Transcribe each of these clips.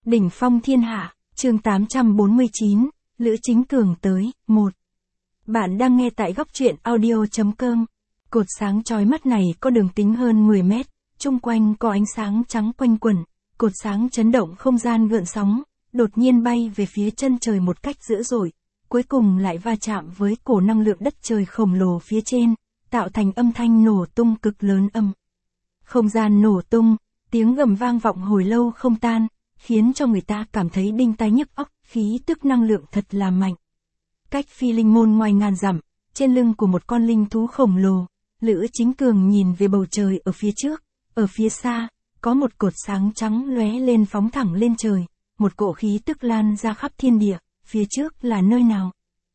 Đỉnh phong thiên hạ, chương 849, Lữ Chính Cường tới, 1. Bạn đang nghe tại góc truyện audio.com. Cột sáng chói mắt này có đường kính hơn 10 mét, chung quanh có ánh sáng trắng quanh quẩn, cột sáng chấn động không gian gợn sóng, đột nhiên bay về phía chân trời một cách dữ dội, cuối cùng lại va chạm với cổ năng lượng đất trời khổng lồ phía trên, tạo thành âm thanh nổ tung cực lớn âm. Không gian nổ tung, tiếng gầm vang vọng hồi lâu không tan, khiến cho người ta cảm thấy đinh tai nhức óc, khí tức năng lượng thật là mạnh. Cách Phi Linh Môn ngoài ngàn dặm, trên lưng của một con linh thú khổng lồ, Lữ Chính Cường nhìn về bầu trời ở phía trước, ở phía xa, có một cột sáng trắng lóe lên phóng thẳng lên trời, một cỗ khí tức lan ra khắp thiên địa, phía trước là nơi nào?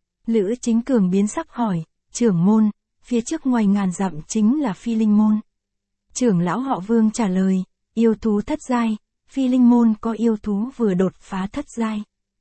Lữ Chính Cường biến sắc hỏi, trưởng môn, phía trước ngoài ngàn dặm chính là Phi Linh Môn. Trưởng lão họ Vương trả lời, yêu thú thất giai, Phi Linh Môn có yêu thú vừa đột phá thất giai.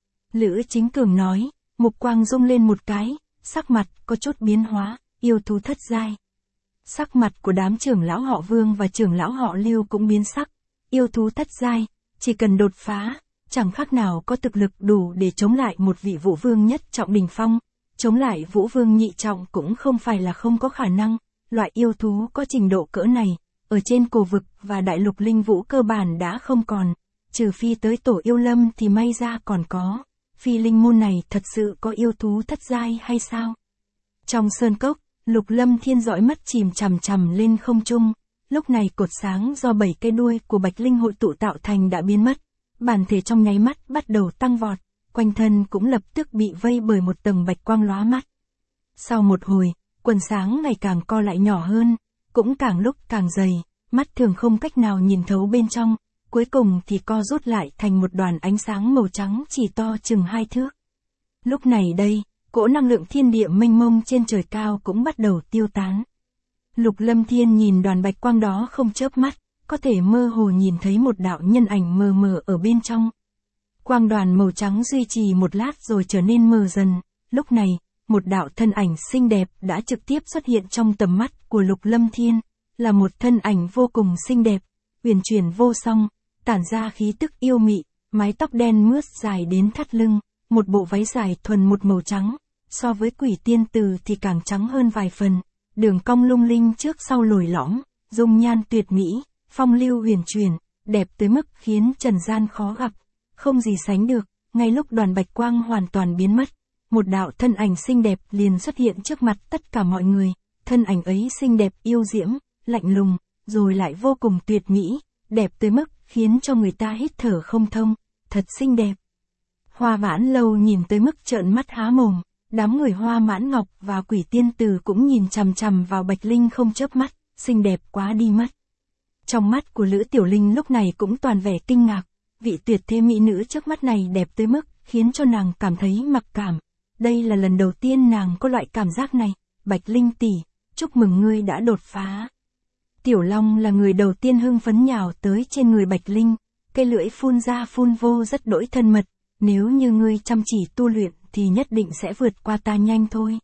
Lữ Chính Cường nói, mục quang rung lên một cái, sắc mặt có chút biến hóa, yêu thú thất giai. Sắc mặt của đám trưởng lão họ Vương và trưởng lão họ Lưu cũng biến sắc, yêu thú thất giai, chỉ cần đột phá, chẳng khác nào có thực lực đủ để chống lại một vị vũ vương nhất trọng đỉnh phong, chống lại vũ vương nhị trọng cũng không phải là không có khả năng, loại yêu thú có trình độ cỡ này, ở trên cổ vực và đại lục linh vũ cơ bản đã không còn, trừ phi tới tổ yêu lâm thì may ra còn có. Phi Linh Môn này thật sự có yêu thú thất giai hay sao? Trong sơn cốc, Lục Lâm Thiên dõi mắt chìm chằm chằm lên không trung, lúc này cột sáng do 7 cái đuôi của Bạch Linh hội tụ tạo thành đã biến mất, bản thể trong nháy mắt bắt đầu tăng vọt, quanh thân cũng lập tức bị vây bởi một tầng bạch quang lóa mắt. Sau một hồi, quần sáng ngày càng co lại nhỏ hơn, cũng càng lúc càng dày, mắt thường không cách nào nhìn thấu bên trong, cuối cùng thì co rút lại thành một đoàn ánh sáng màu trắng chỉ to chừng 2 thước. Lúc này đây, cỗ năng lượng thiên địa mênh mông trên trời cao cũng bắt đầu tiêu tán. Lục Lâm Thiên nhìn đoàn bạch quang đó không chớp mắt, có thể mơ hồ nhìn thấy một đạo nhân ảnh mờ mờ ở bên trong. Quang đoàn màu trắng duy trì một lát rồi trở nên mờ dần, lúc này, một đạo thân ảnh xinh đẹp đã trực tiếp xuất hiện trong tầm mắt của Lục Lâm Thiên, là một thân ảnh vô cùng xinh đẹp, uyển chuyển vô song, tản ra khí tức yêu mị, mái tóc đen mướt dài đến thắt lưng, một bộ váy dài thuần một màu trắng, so với Quỷ Tiên Từ thì càng trắng hơn vài phần, đường cong lung linh trước sau lồi lõm, dung nhan tuyệt mỹ, phong lưu huyền chuyển, đẹp tới mức khiến trần gian khó gặp, không gì sánh được. Ngay lúc đoàn bạch quang hoàn toàn biến mất, một đạo thân ảnh xinh đẹp liền xuất hiện trước mặt tất cả mọi người, thân ảnh ấy xinh đẹp yêu diễm, lạnh lùng, rồi lại vô cùng tuyệt mỹ, đẹp tới mức khiến cho người ta hít thở không thông, thật xinh đẹp. Hoa Mãn Lâu nhìn tới mức trợn mắt há mồm, đám người Hoa Mãn Ngọc và Quỷ Tiên Từ cũng nhìn chằm chằm vào Bạch Linh không chớp mắt, xinh đẹp quá đi mất. Trong mắt của Lữ Tiểu Linh lúc này cũng toàn vẻ kinh ngạc, vị tuyệt thế mỹ nữ trước mắt này đẹp tới mức khiến cho nàng cảm thấy mặc cảm. Đây là lần đầu tiên nàng có loại cảm giác này. Bạch Linh tỷ, chúc mừng ngươi đã đột phá. Tiểu Long là người đầu tiên hưng phấn nhào tới trên người Bạch Linh, cây lưỡi phun ra phun vô rất đỗi thân mật, nếu như ngươi chăm chỉ tu luyện thì nhất định sẽ vượt qua ta nhanh thôi.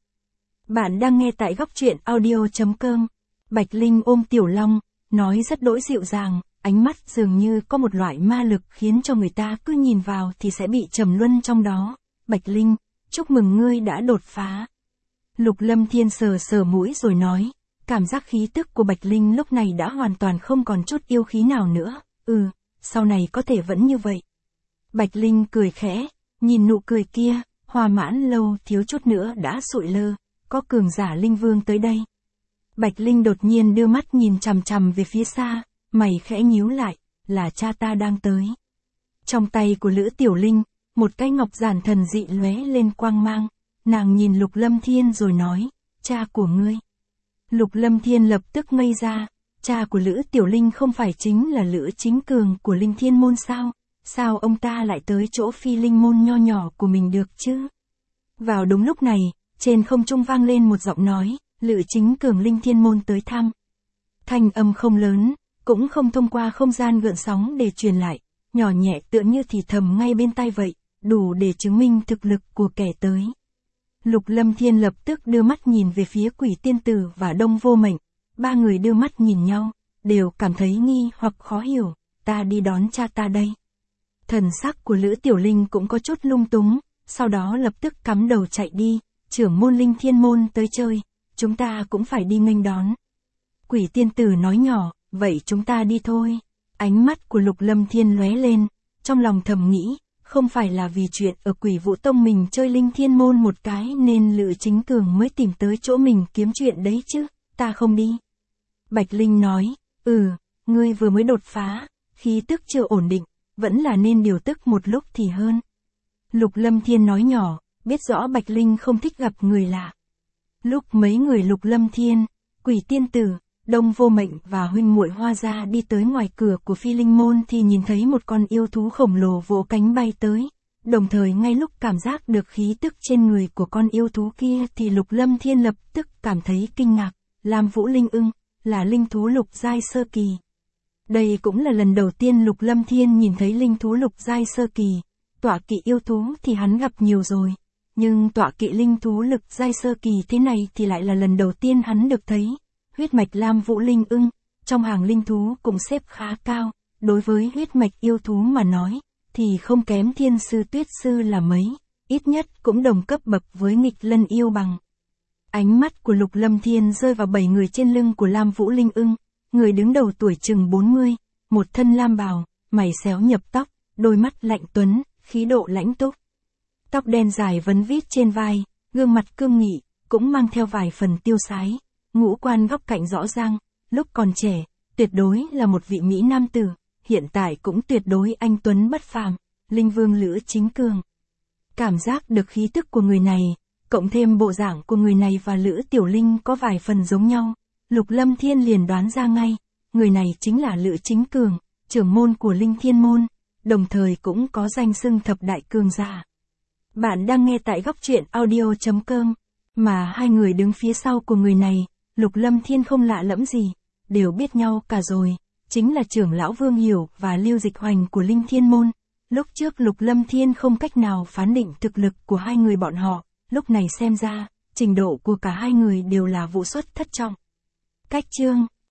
Bạn đang nghe tại góc truyện audio.com. Bạch Linh ôm Tiểu Long, nói rất đỗi dịu dàng, ánh mắt dường như có một loại ma lực khiến cho người ta cứ nhìn vào thì sẽ bị trầm luân trong đó. Bạch Linh, chúc mừng ngươi đã đột phá. Lục Lâm Thiên sờ sờ mũi rồi nói, cảm giác khí tức của Bạch Linh lúc này đã hoàn toàn không còn chút yêu khí nào nữa, sau này có thể vẫn như vậy. Bạch Linh cười khẽ, nhìn nụ cười kia, Hoa Mãn Lâu thiếu chút nữa đã sụi lơ, có cường giả linh vương tới đây. Bạch Linh đột nhiên đưa mắt nhìn chằm chằm về phía xa, mày khẽ nhíu lại, là cha ta đang tới. Trong tay của Lữ Tiểu Linh, một cái ngọc giản thần dị lóe lên quang mang, nàng nhìn Lục Lâm Thiên rồi nói, cha của ngươi. Lục Lâm Thiên lập tức ngây ra, cha của Lữ Tiểu Linh không phải chính là Lữ Chính Cường của Linh Thiên Môn sao? Sao ông ta lại tới chỗ Phi Linh Môn nho nhỏ của mình được chứ? Vào đúng lúc này, trên không trung vang lên một giọng nói, Lữ Chính Cường Linh Thiên Môn tới thăm. Thanh âm không lớn, cũng không thông qua không gian gợn sóng để truyền lại, nhỏ nhẹ tựa như thì thầm ngay bên tai vậy, đủ để chứng minh thực lực của kẻ tới. Lục Lâm Thiên lập tức đưa mắt nhìn về phía Quỷ Tiên Tử và Đông Vô Mệnh, ba người đưa mắt nhìn nhau, đều cảm thấy nghi hoặc khó hiểu, ta đi đón cha ta đây. Thần sắc của Lữ Tiểu Linh cũng có chút lung túng, sau đó lập tức cắm đầu chạy đi, trưởng môn Linh Thiên Môn tới chơi, chúng ta cũng phải đi nghênh đón. Quỷ tiên tử nói nhỏ, vậy chúng ta đi thôi. Ánh mắt của Lục Lâm Thiên lóe lên, trong lòng thầm nghĩ, không phải là vì chuyện ở Quỷ Vũ Tông mình chơi Linh Thiên Môn một cái nên Lữ Chính Cường mới tìm tới chỗ mình kiếm chuyện đấy chứ, ta không đi. Bạch Linh nói, ngươi vừa mới đột phá, khí tức chưa ổn định, vẫn là nên điều tức một lúc thì hơn. Lục Lâm Thiên nói nhỏ, biết rõ Bạch Linh không thích gặp người lạ. Lúc mấy người Lục Lâm Thiên, Quỷ Tiên Tử, Đông Vô Mệnh và huynh muội Hoa Gia đi tới ngoài cửa của Phi Linh Môn thì nhìn thấy một con yêu thú khổng lồ vỗ cánh bay tới. Đồng thời ngay lúc cảm giác được khí tức trên người của con yêu thú kia thì Lục Lâm Thiên lập tức cảm thấy kinh ngạc, Lam Vũ Linh ưng, là linh thú lục giai sơ kỳ. Đây cũng là lần đầu tiên Lục Lâm Thiên nhìn thấy linh thú lục giai sơ kỳ, tọa kỵ yêu thú thì hắn gặp nhiều rồi, nhưng tọa kỵ linh thú lục giai sơ kỳ thế này thì lại là lần đầu tiên hắn được thấy. Huyết mạch Lam Vũ Linh ưng, trong hàng linh thú cũng xếp khá cao, đối với huyết mạch yêu thú mà nói, thì không kém Thiên Sư Tuyết Sư là mấy, ít nhất cũng đồng cấp bậc với Nghịch Lân yêu bằng. Ánh mắt của Lục Lâm Thiên rơi vào 7 người trên lưng của Lam Vũ Linh ưng, người đứng đầu tuổi chừng 40, một thân lam bào, mày xéo nhập tóc, đôi mắt lạnh tuấn, khí độ lãnh túc. Tóc đen dài vấn vít trên vai, gương mặt cương nghị, cũng mang theo vài phần tiêu sái, ngũ quan góc cạnh rõ ràng, lúc còn trẻ, tuyệt đối là một vị mỹ nam tử, hiện tại cũng tuyệt đối anh tuấn bất phàm, Linh Vương Lữ Chính Cường. Cảm giác được khí tức của người này, cộng thêm bộ dạng của người này và Lữ Tiểu Linh có vài phần giống nhau, Lục Lâm Thiên liền đoán ra ngay, người này chính là Lữ Chính Cường, trưởng môn của Linh Thiên Môn, đồng thời cũng có danh xưng thập đại cường giả. Bạn đang nghe tại góc truyện audio.com, mà hai người đứng phía sau của người này, Lục Lâm Thiên không lạ lẫm gì, đều biết nhau cả rồi, chính là trưởng lão Vương Hiểu và Lưu Dịch Hoành của Linh Thiên Môn. Lúc trước Lục Lâm Thiên không cách nào phán định thực lực của hai người bọn họ, lúc này xem ra, trình độ của cả hai người đều là vũ xuất thất trọng. Cách chương